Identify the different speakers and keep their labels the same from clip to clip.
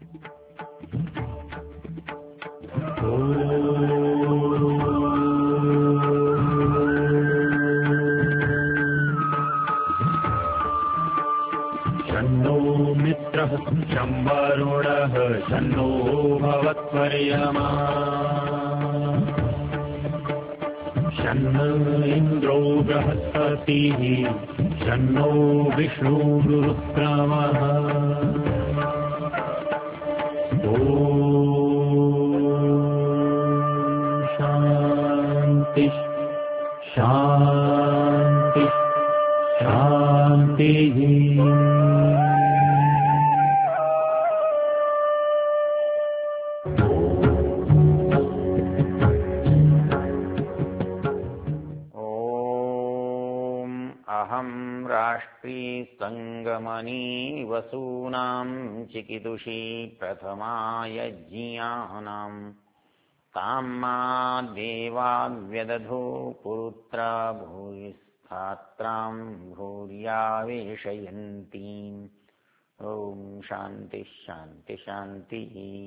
Speaker 1: शन्नो मित्रः शं वरुणः शन्नो भवत्वर्यमा शन्न इन्द्रो बृहस्पतिः शन्नो विष्णुरुक्रमः शांति शांति शांति।
Speaker 2: अहं राष्ट्री संगमनी वसूनां चिकीदुषी प्रथमा यज्ञानां ताम्मा देवाव्यदधो पुरुत्रा भूयिष्ठात्रां भूर्यावेशयन्तीम्। ओम शांति शांति शांति।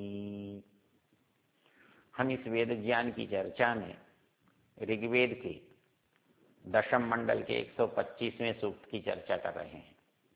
Speaker 2: हम इस वेद ज्ञान की चर्चा में ऋग्वेद के दशम मंडल के 125वें सूक्त की चर्चा कर रहे हैं।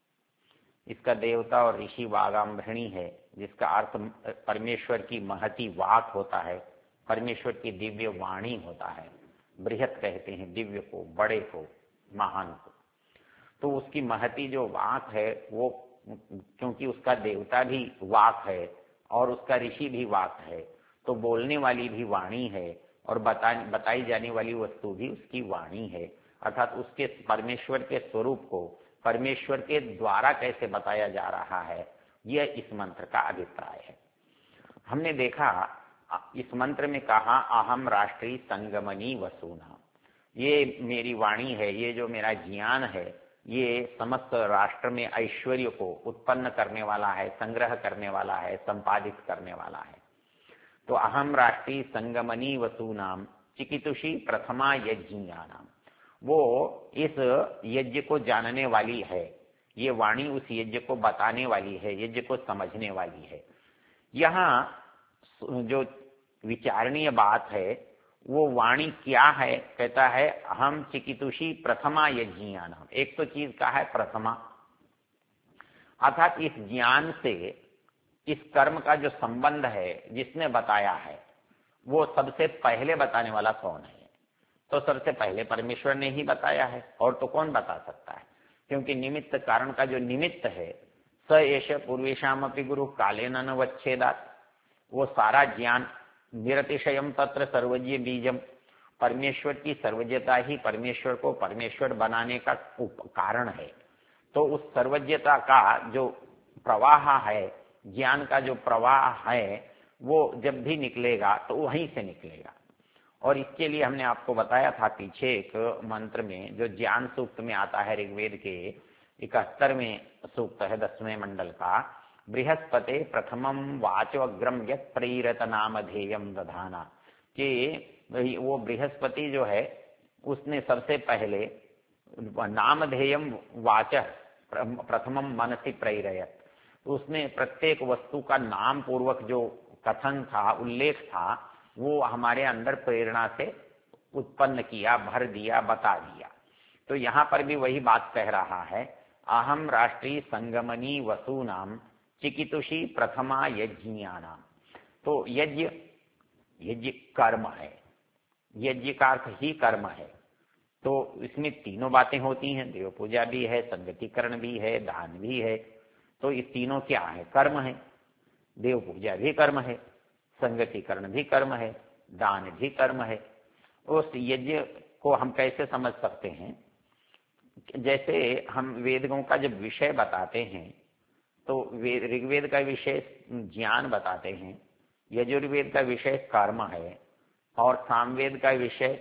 Speaker 2: इसका देवता और ऋषि वागाम्भृणी है, जिसका अर्थ परमेश्वर की महती वाक होता है, परमेश्वर की दिव्य वाणी होता है। बृहत कहते हैं दिव्य को, बड़े को, महान को। तो उसकी महती जो वाक है वो, क्योंकि उसका देवता भी वाक है और उसका ऋषि भी वाक है, तो बोलने वाली भी वाणी है और बताई जाने वाली वस्तु भी उसकी वाणी है। अर्थात उसके परमेश्वर के स्वरूप को परमेश्वर के द्वारा कैसे बताया जा रहा है, यह इस मंत्र का अभिप्राय है। हमने देखा इस मंत्र में कहा अहम राष्ट्री संगमनी वसूना, ये मेरी वाणी है, ये जो मेरा ज्ञान है, ये समस्त राष्ट्र में ऐश्वर्य को उत्पन्न करने वाला है, संग्रह करने वाला है, संपादित करने वाला है। तो अहम राष्ट्री संगमनी वसूनाम चिकीतुषी प्रथमा यज्ञानाम, वो इस यज्ञ को जानने वाली है, ये वाणी उस यज्ञ को बताने वाली है, यज्ञ को समझने वाली है। यहाँ जो विचारणीय बात है वो वाणी क्या है, कहता है अहम चिकीतुषी प्रथमा यज्ञानाम। एक तो चीज का है प्रथमा, अर्थात इस ज्ञान से इस कर्म का जो संबंध है जिसने बताया है, वो सबसे पहले बताने वाला कौन है? तो सबसे पहले परमेश्वर ने ही बताया है, और तो कौन बता सकता है? क्योंकि निमित्त कारण का जो निमित्त है, स एष पूर्वेशामपि गुरु कालेन न वच्छेदात्, वो सारा ज्ञान निरतिशयम तत्र सर्वज्ञ बीजम, परमेश्वर की सर्वज्ञता ही परमेश्वर को परमेश्वर बनाने का कारण है। तो उस सर्वज्ञता का जो प्रवाह है, ज्ञान का जो प्रवाह है, वो जब भी निकलेगा तो वहीं से निकलेगा। और इसके लिए हमने आपको बताया था पीछे एक मंत्र में, जो ज्ञान सूक्त में आता है ऋग्वेद के 71वें सूक्त है 10वें मंडल का, बृहस्पते प्रथमम वाचो अग्रम यत् प्रेरत नामधेयम दधाना, कि वो बृहस्पति जो है उसने सबसे पहले नामधेयम वाच प्रथमम मनसि प्रेरयत, उसने प्रत्येक वस्तु का नाम पूर्वक जो कथन था, उल्लेख था, वो हमारे अंदर प्रेरणा से उत्पन्न किया, भर दिया, बता दिया। तो यहाँ पर भी वही बात कह रहा है, अहम राष्ट्री संगमनी वसूनाम चिकीतुषी प्रथमा यज्ञानाम। तो यज्ञ कर्म है, यज्ञ का अर्थ ही कर्म है। तो इसमें तीनों बातें होती हैं, देव पूजा भी है, संगतिकरण भी है, दान भी है। तो ये तीनों क्या है? कर्म है। देव पूजा भी कर्म है, संगतिकरण भी कर्म है, दान भी कर्म है। उस यज्ञ को हम कैसे समझ सकते हैं? जैसे हम वेदों का जब विषय बताते हैं तो ऋग्वेद का विषय ज्ञान बताते हैं, यजुर्वेद का विषय कर्म है, और सामवेद का विषय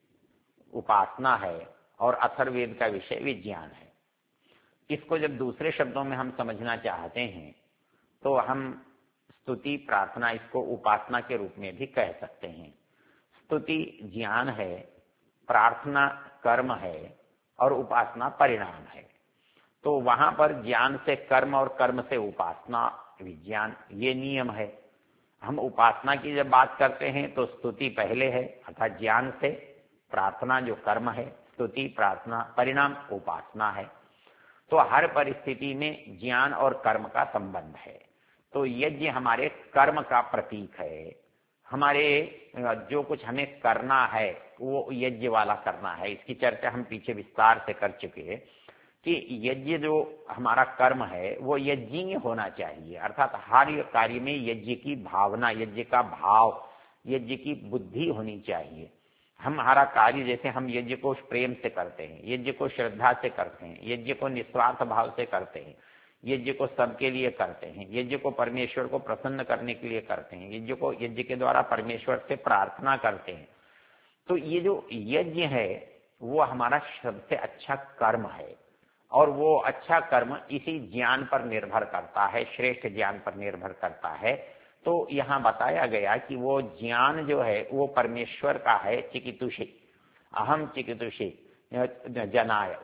Speaker 2: उपासना है, और अथर्ववेद का विषय विज्ञान है। इसको जब दूसरे शब्दों में हम समझना चाहते हैं तो हम स्तुति प्रार्थना इसको उपासना के रूप में भी कह सकते हैं। स्तुति ज्ञान है, प्रार्थना कर्म है, और उपासना परिणाम है। तो वहां पर ज्ञान से कर्म और कर्म से उपासना विज्ञान, ये नियम है। हम उपासना की जब बात करते हैं तो स्तुति पहले है, अर्थात ज्ञान से, प्रार्थना जो कर्म है, स्तुति प्रार्थना परिणाम उपासना है। तो हर परिस्थिति में ज्ञान और कर्म का संबंध है। तो यज्ञ हमारे कर्म का प्रतीक है। हमारे जो कुछ हमें करना है वो यज्ञ वाला करना है। इसकी चर्चा हम पीछे विस्तार से कर चुके हैं कि यज्ञ जो हमारा कर्म है वो यज्ञीय होना चाहिए, अर्थात हर कार्य में यज्ञ की भावना, यज्ञ का भाव, यज्ञ की बुद्धि होनी चाहिए। हमारा कार्य, जैसे हम यज्ञ को प्रेम से करते हैं, यज्ञ को श्रद्धा से करते हैं, यज्ञ को निस्वार्थ भाव से करते हैं, यज्ञ को सबके लिए करते हैं, यज्ञ को परमेश्वर को प्रसन्न करने के लिए करते हैं, यज्ञ के द्वारा परमेश्वर से प्रार्थना करते हैं। तो ये जो यज्ञ है वो हमारा सबसे अच्छा कर्म है, और वो अच्छा कर्म इसी ज्ञान पर निर्भर करता है, श्रेष्ठ ज्ञान पर निर्भर करता है। तो यहाँ बताया गया कि वो ज्ञान जो है वो परमेश्वर का है, चिकितुषी, अहम चिकितुषी जनाय,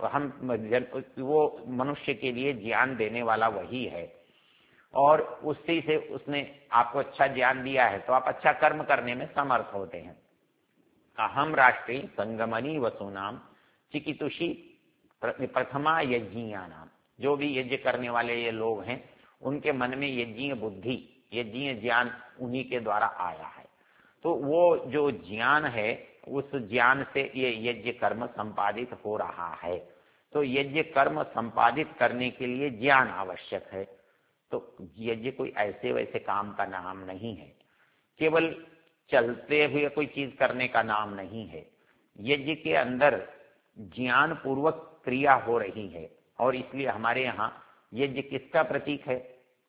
Speaker 2: वो मनुष्य के लिए ज्ञान देने वाला वही है, और उसी से उसने आपको अच्छा ज्ञान दिया है तो आप अच्छा कर्म करने में समर्थ होते हैं। अहम राष्ट्रीय संगमनी वसुनाम चिकितुषी प्रथमा यज्ञिया नाम, जो भी यज्ञ करने वाले ये लोग हैं उनके मन में यज्ञीय बुद्धि, यज्ञीय ज्ञान उन्हीं के द्वारा आया है। तो वो जो ज्ञान है उस ज्ञान से ये यज्ञ कर्म संपादित हो रहा है। तो यज्ञ कर्म संपादित करने के लिए ज्ञान आवश्यक है। तो यज्ञ कोई ऐसे वैसे काम का नाम नहीं है, केवल चलते हुए कोई चीज करने का नाम नहीं है। यज्ञ के अंदर ज्ञान पूर्वक क्रिया हो रही है, और इसलिए हमारे यहाँ यज्ञ किसका प्रतीक है?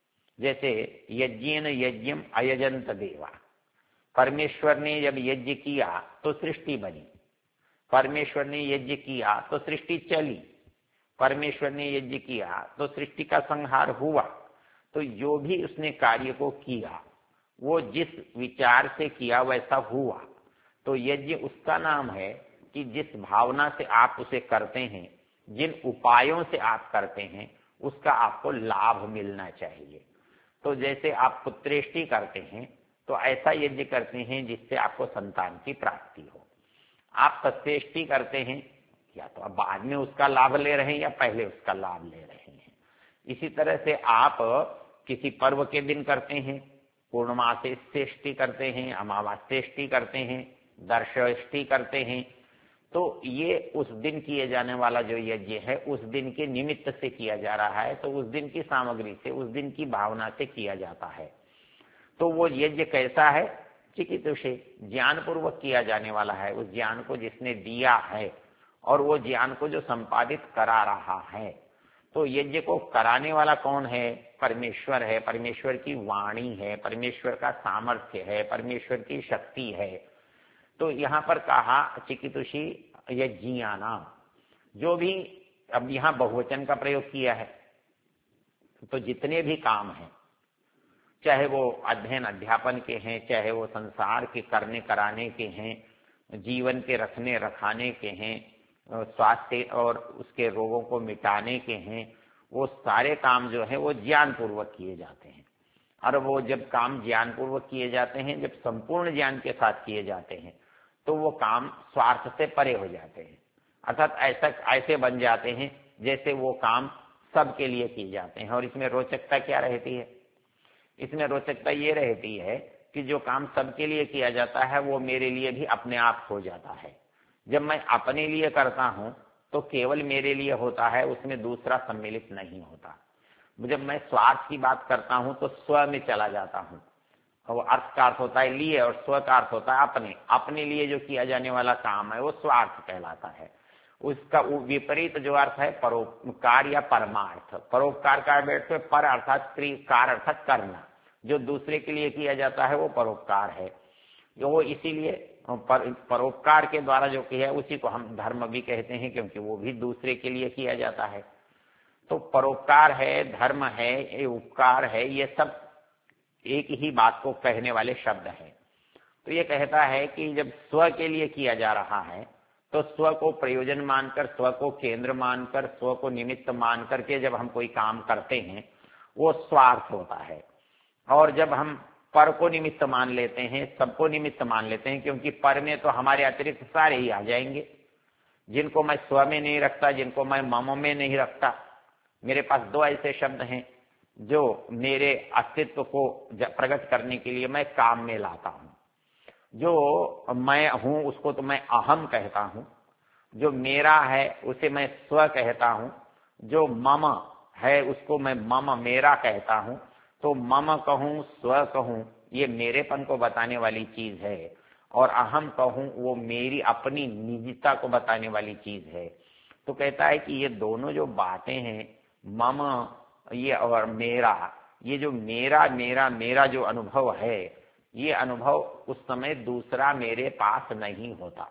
Speaker 2: जैसे यज्ञेन यज्ञम अयजंत देवा, परमेश्वर ने जब यज्ञ किया तो सृष्टि बनी, परमेश्वर ने यज्ञ किया तो सृष्टि चली, परमेश्वर ने यज्ञ किया तो सृष्टि का संहार हुआ। तो जो भी उसने कार्य को किया वो जिस विचार से किया वैसा हुआ। तो यज्ञ उसका नाम है कि जिस भावना से आप उसे करते हैं, जिन उपायों से आप करते हैं, उसका आपको लाभ मिलना चाहिए। तो जैसे आप पुत्रेष्टि करते हैं तो ऐसा यज्ञ करते हैं जिससे आपको संतान की प्राप्ति हो। आप सत्येष्टि करते हैं, या तो आप बाद में उसका लाभ ले रहे हैं या पहले उसका लाभ ले रहे हैं। इसी तरह से आप किसी पर्व के दिन करते हैं, पूर्णमासेष्टि करते हैं, अमावास्येष्टि करते हैं, दर्शेष्टि करते हैं। तो ये उस दिन किए जाने वाला जो यज्ञ है उस दिन के निमित्त से किया जा रहा है, तो उस दिन की सामग्री से, उस दिन की भावना से किया जाता है। तो वो यज्ञ कैसा है? चिकितुषे, ज्ञान पूर्वक किया जाने वाला है, उस ज्ञान को जिसने दिया है और वो ज्ञान को जो संपादित करा रहा है। तो यज्ञ को कराने वाला कौन है? परमेश्वर है, परमेश्वर की वाणी है, परमेश्वर का सामर्थ्य है, परमेश्वर की शक्ति है। तो यहाँ पर कहा चिकितुषी यज्ञियानाम, जो भी, अब यहाँ बहुवचन का प्रयोग किया है, तो जितने भी काम हैं, चाहे वो अध्ययन अध्यापन के हैं, चाहे वो संसार के करने कराने के हैं, जीवन के रखने रखाने के हैं, स्वास्थ्य और उसके रोगों को मिटाने के हैं, वो सारे काम जो है वो ज्ञान पूर्वक किए जाते हैं। और वो जब काम ज्ञान पूर्वक किए जाते हैं, जब संपूर्ण ज्ञान के साथ किए जाते हैं, तो वो काम स्वार्थ से परे हो जाते हैं, अर्थात ऐसे बन जाते हैं जैसे वो काम सबके लिए किए जाते हैं। और इसमें रोचकता क्या रहती है? इसमें रोचकता ये रहती है कि जो काम सबके लिए किया जाता है वो मेरे लिए भी अपने आप हो जाता है। जब मैं अपने लिए करता हूं तो केवल मेरे लिए होता है, उसमें दूसरा सम्मिलित नहीं होता। जब मैं स्वार्थ की बात करता हूं तो स्व में चला जाता हूं, वो अर्थ का अर्थ होता है लिए और स्व का अर्थ होता है अपने। अपने लिए जो किया जाने वाला काम है वो स्वार्थ कहलाता है। उसका विपरीत जो अर्थ है परोपकार या परमार्थ। परोपकार का अर्थ पर अर्थात कार अर्थात करना, जो दूसरे के लिए किया जाता है वो परोपकार है। वो इसीलिए परोपकार के द्वारा जो किया है उसी को हम धर्म भी कहते हैं, क्योंकि वो भी दूसरे के लिए किया जाता है। तो परोपकार है, धर्म है, उपकार है, ये सब एक ही बात को कहने वाले शब्द हैं। तो ये कहता है कि जब स्व के लिए किया जा रहा है तो स्व को प्रयोजन मानकर, स्व को केंद्र मानकर, स्व को निमित्त मान करके जब हम कोई काम करते हैं वो स्वार्थ होता है। और जब हम पर को निमित्त मान लेते हैं, सबको निमित्त मान लेते हैं, क्योंकि पर में तो हमारे अतिरिक्त सारे ही आ जाएंगे, जिनको मैं स्व में नहीं रखता, जिनको मैं मम में नहीं रखता। मेरे पास दो ऐसे शब्द हैं जो मेरे अस्तित्व को प्रकट करने के लिए मैं काम में लाता हूं। जो मैं हूं उसको तो मैं अहम कहता हूं, जो मेरा है उसे मैं स्व कहता हूं, जो मम है उसको मैं मम मेरा कहता हूं। तो मम कहूं, स्व कहूं, ये मेरेपन को बताने वाली चीज है, और अहम कहूं वो मेरी अपनी निजता को बताने वाली चीज है। तो कहता है कि ये दोनों जो बातें हैं, मम ये और मेरा, ये जो मेरा मेरा मेरा जो अनुभव है, ये अनुभव उस समय दूसरा मेरे पास नहीं होता।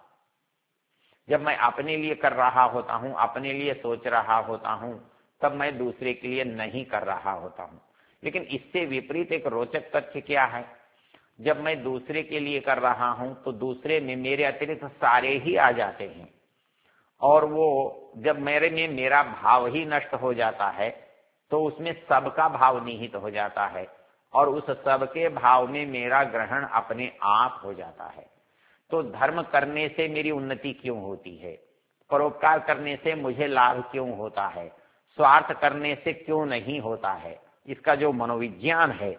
Speaker 2: जब मैं अपने लिए कर रहा होता हूं, अपने लिए सोच रहा होता हूं, तब मैं दूसरे के लिए नहीं कर रहा होता हूं। लेकिन इससे विपरीत एक रोचक तथ्य क्या है, जब मैं दूसरे के लिए कर रहा हूं तो दूसरे में मेरे अतिरिक्त सारे ही आ जाते हैं, और वो जब मेरे में मेरा भाव ही नष्ट हो जाता है तो उसमें सबका भाव निहित हो जाता है, और उस सबके भाव में मेरा ग्रहण अपने आप हो जाता है। तो धर्म करने से मेरी उन्नति क्यों होती है, परोपकार करने से मुझे लाभ क्यों होता है, स्वार्थ करने से क्यों नहीं होता है, इसका जो मनोविज्ञान है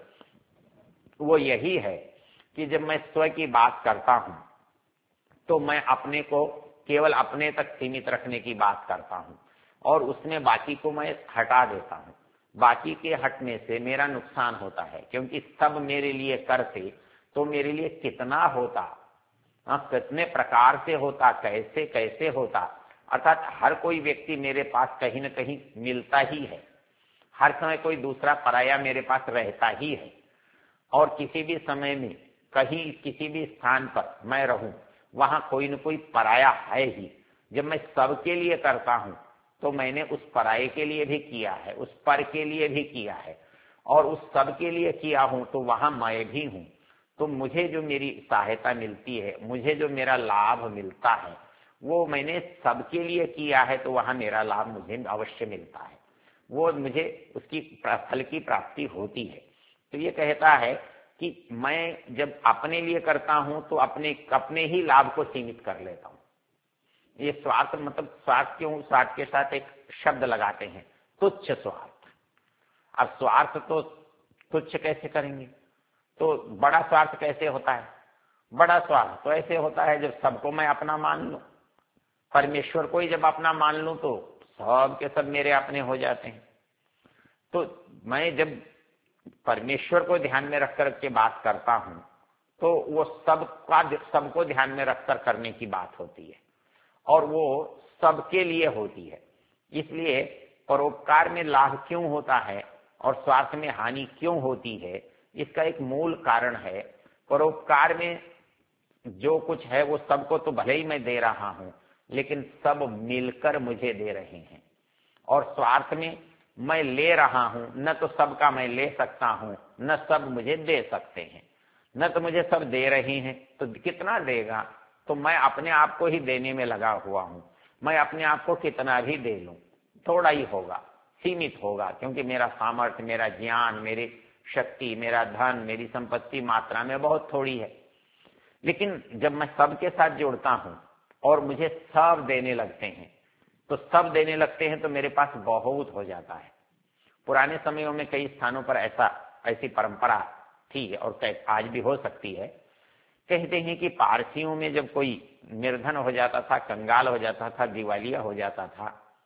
Speaker 2: वो यही है कि जब मैं स्व की बात करता हूं तो मैं अपने को केवल अपने तक सीमित रखने की बात करता हूं, और उसमें बाकी को मैं हटा देता हूं। बाकी के हटने से मेरा नुकसान होता है, क्योंकि सब मेरे लिए करते तो मेरे लिए कितना होता, कितने प्रकार से होता, कैसे कैसे होता। अर्थात हर कोई व्यक्ति मेरे पास कहीं न कहीं मिलता ही है, हर समय कोई दूसरा पराया मेरे पास रहता ही है, और किसी भी समय में कहीं किसी भी स्थान पर मैं रहूं वहां कोई न कोई पराया है ही। जब मैं सबके लिए करता हूं तो मैंने उस पराये के लिए भी किया है, उस पर के लिए भी किया है, और उस सब के लिए किया हूं तो वहां मैं भी हूं। तो मुझे जो मेरी सहायता मिलती है, मुझे जो मेरा लाभ मिलता है, वो मैंने सबके लिए किया है, तो वहां मेरा लाभ मुझे अवश्य मिलता है, वो मुझे उसकी फल की प्राप्ति होती है। तो ये कहता है कि मैं जब अपने लिए करता हूं तो अपने ही लाभ को सीमित कर लेता हूं। ये स्वार्थ मतलब स्वार्थ क्यों, स्वार्थ के साथ एक शब्द लगाते हैं, तुच्छ स्वार्थ। अब स्वार्थ तो तुच्छ कैसे करेंगे, तो बड़ा स्वार्थ कैसे होता है? बड़ा स्वार्थ तो ऐसे होता है जब सबको मैं अपना मान लूं, परमेश्वर को ही जब अपना मान लूं तो सब के सब मेरे अपने हो जाते हैं। तो मैं जब परमेश्वर को ध्यान में रखकर के बात करता हूं तो वो सबको ध्यान में रखकर करने की बात होती है, और वो सबके लिए होती है। इसलिए परोपकार में लाभ क्यों होता है और स्वार्थ में हानि क्यों होती है, इसका एक मूल कारण है, परोपकार में जो कुछ है वो सबको तो भले ही मैं दे रहा हूं, लेकिन सब मिलकर मुझे दे रहे हैं। और स्वार्थ में मैं ले रहा हूं, न तो सबका मैं ले सकता हूं, न सब मुझे दे सकते हैं। न तो मुझे सब दे रहे हैं तो कितना देगा, तो मैं अपने आप को ही देने में लगा हुआ हूं। मैं अपने आप को कितना भी दे लूं थोड़ा ही होगा, सीमित होगा, क्योंकि मेरा सामर्थ्य, मेरा ज्ञान, मेरी शक्ति, मेरा धन, मेरी संपत्ति मात्रा में बहुत थोड़ी है। लेकिन जब मैं सबके साथ जुड़ता हूं और मुझे सब देने लगते हैं, तो सब देने लगते हैं तो मेरे पास बहुत हो जाता है। पुराने समयों में कई स्थानों पर ऐसी परंपरा थी, और आज भी हो सकती है। कहते हैं कि पारसियों में जब कोई निर्धन हो जाता था, कंगाल हो जाता था, दिवालिया हो जाता था,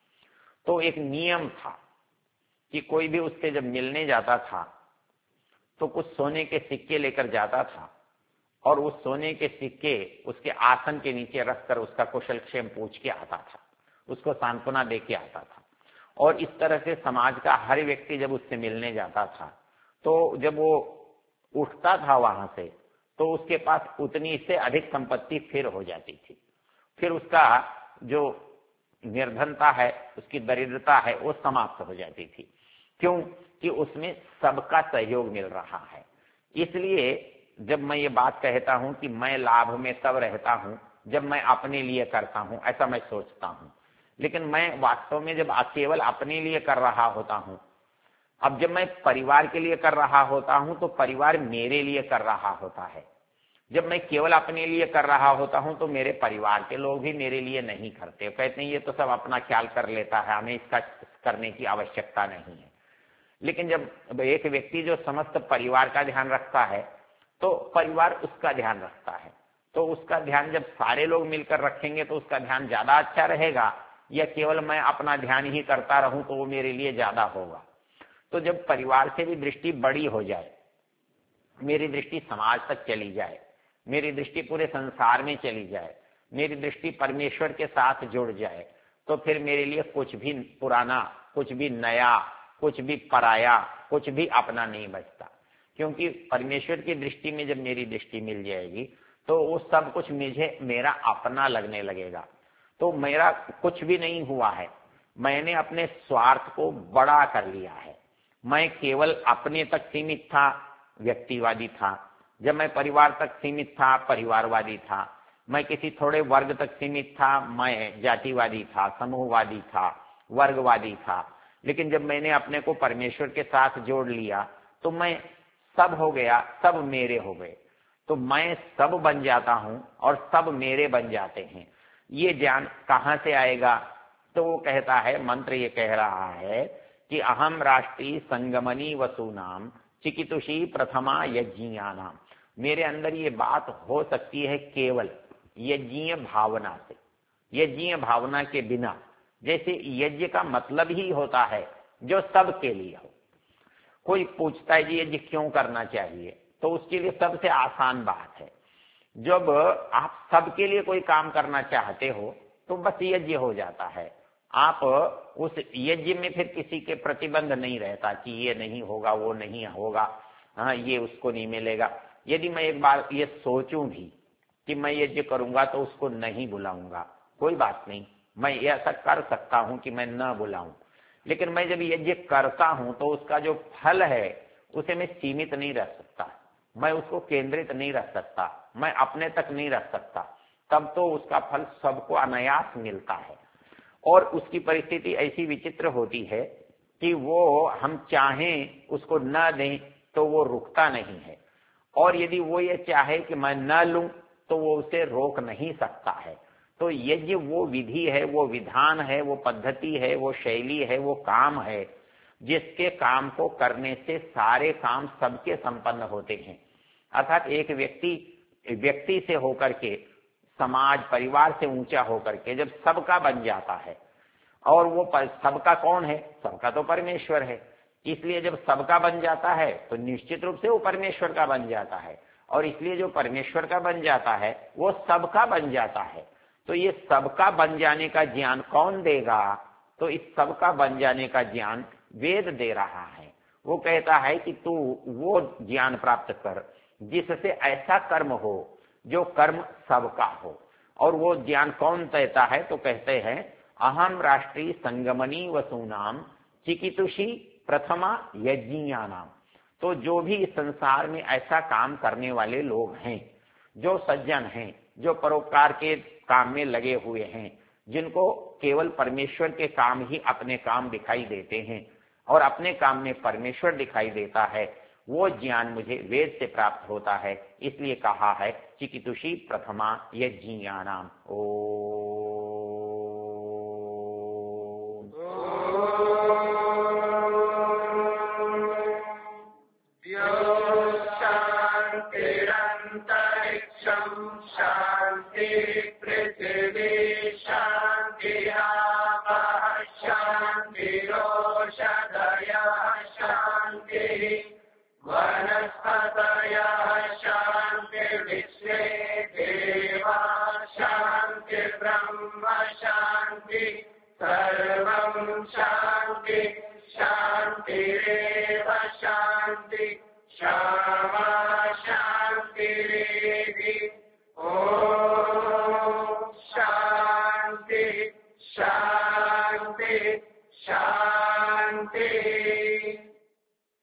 Speaker 2: तो एक नियम था कि कोई भी उससे जब मिलने जाता था तो कुछ सोने के सिक्के लेकर जाता था, और उस सोने के सिक्के उसके आसन के नीचे रखकर उसका कुशलक्षेम पूछ के आता था, उसको सांत्वना दे के आता था। और इस तरह से समाज का हर व्यक्ति जब उससे मिलने जाता था तो जब वो उठता था वहां से, तो उसके पास उतनी से अधिक संपत्ति फिर हो जाती थी। फिर उसका जो निर्धनता है, उसकी दरिद्रता है, वो समाप्त हो जाती थी। क्यों? कि उसमें सबका सहयोग मिल रहा है। इसलिए जब मैं ये बात कहता हूं कि मैं लाभ में तब रहता हूं जब मैं अपने लिए करता हूं, ऐसा मैं सोचता हूं। लेकिन मैं वास्तव में जब केवल अपने लिए कर रहा होता हूं, अब जब मैं परिवार के लिए कर रहा होता हूं तो परिवार मेरे लिए कर रहा होता है। जब मैं केवल अपने लिए कर रहा होता हूं तो मेरे परिवार के लोग भी मेरे लिए नहीं करते, कहते हैं ये तो सब अपना ख्याल कर लेता है, हमें इसका करने की आवश्यकता नहीं है। लेकिन जब एक व्यक्ति जो समस्त परिवार का ध्यान रखता है तो परिवार उसका ध्यान रखता है, तो उसका ध्यान जब सारे लोग मिलकर रखेंगे तो उसका ध्यान ज्यादा अच्छा रहेगा, या केवल मैं अपना ध्यान ही करता रहूं तो वो मेरे लिए ज्यादा होगा। तो जब परिवार से भी दृष्टि बड़ी हो जाए, मेरी दृष्टि समाज तक चली जाए, मेरी दृष्टि पूरे संसार में चली जाए, मेरी दृष्टि परमेश्वर के साथ जुड़ जाए, तो फिर मेरे लिए कुछ भी पुराना, कुछ भी नया, कुछ भी पराया, कुछ भी अपना नहीं बचता। क्योंकि परमेश्वर की दृष्टि में जब मेरी दृष्टि मिल जाएगी तो वो सब कुछ मुझे मेरा अपना लगने लगेगा। तो मेरा कुछ भी नहीं हुआ है, मैंने अपने स्वार्थ को बड़ा कर लिया है। मैं केवल अपने तक सीमित था, व्यक्तिवादी था। जब मैं परिवार तक सीमित था, परिवारवादी था। मैं किसी थोड़े वर्ग तक सीमित था, मैं जातिवादी था, समूहवादी था, वर्गवादी था। लेकिन जब मैंने अपने को परमेश्वर के साथ जोड़ लिया तो मैं सब हो गया, सब मेरे हो गए। तो मैं सब बन जाता हूं और सब मेरे बन जाते हैं। ये ज्ञान कहां से आएगा? तो वो कहता है, मंत्र ये कह रहा है कि अहम राष्ट्रीय संगमनी वसूनाम चिकितुषी प्रथमा यज्ञियानाम। मेरे अंदर ये बात हो सकती है केवल यज्ञीय भावना से, यज्ञीय भावना के बिना। जैसे यज्ञ का मतलब ही होता है जो सबके लिए हो। कोई पूछता है कि यज्ञ क्यों करना चाहिए, तो उसके लिए सबसे आसान बात है, जब आप सबके लिए कोई काम करना चाहते हो तो बस यज्ञ हो जाता है। आप उस यज्ञ में फिर किसी के प्रतिबंध नहीं रहता कि ये नहीं होगा, वो नहीं होगा, हाँ ये उसको नहीं मिलेगा। यदि मैं एक बार ये सोचूं भी कि मैं यज्ञ करूंगा तो उसको नहीं बुलाऊंगा, कोई बात नहीं, मैं ऐसा कर सकता हूं कि मैं न बुलाऊं। लेकिन मैं जब यज्ञ करता हूं तो उसका जो फल है उसे मैं सीमित नहीं रख सकता, मैं उसको केंद्रित नहीं रख सकता, मैं अपने तक नहीं रख सकता। तब तो उसका फल सबको अनायास मिलता है। और उसकी परिस्थिति ऐसी विचित्र होती है कि वो हम चाहें उसको न दें तो वो रुकता नहीं है, और यदि वो ये चाहे कि मैं न लूं तो वो उसे रोक नहीं सकता है। तो यज्ञ वो विधि है, वो विधान है, वो पद्धति है, वो शैली है, वो काम है जिसके काम को करने से सारे काम सबके संपन्न होते हैं। अर्थात एक व्यक्ति से होकर के, समाज परिवार से ऊंचा होकर के जब सबका बन जाता है, और वो सबका कौन है? सबका तो परमेश्वर है। इसलिए जब सबका बन जाता है तो निश्चित रूप से वो परमेश्वर का बन जाता है, और इसलिए जो परमेश्वर का बन जाता है वो सबका बन जाता है। तो ये सबका बन जाने का ज्ञान कौन देगा? तो इस सबका बन जाने का ज्ञान वेद दे रहा है। वो कहता है कि तू वो ज्ञान प्राप्त कर जिससे ऐसा कर्म हो जो कर्म सबका हो। और वो ज्ञान कौन देता है? तो कहते हैं अहम राष्ट्रीय संगमनी वसूनाम चिकितुषी प्रथमा यज्ञियानाम। तो जो भी इस संसार में ऐसा काम करने वाले लोग हैं, जो सज्जन हैं, जो परोपकार के काम में लगे हुए हैं, जिनको केवल परमेश्वर के काम ही अपने काम दिखाई देते हैं और अपने काम में परमेश्वर दिखाई देता है, वो ज्ञान मुझे वेद से प्राप्त होता है। इसलिए कहा है चिकितुषी प्रथमा यज्ञियानाम।
Speaker 3: शांति पृथ्वी शांति आपः शांतिरोषधयः शांति वनस्पतयः शांति विश्वे देवा शांति ब्रह्म शांति सर्वं शांति शांतिरेव शांति क्षमा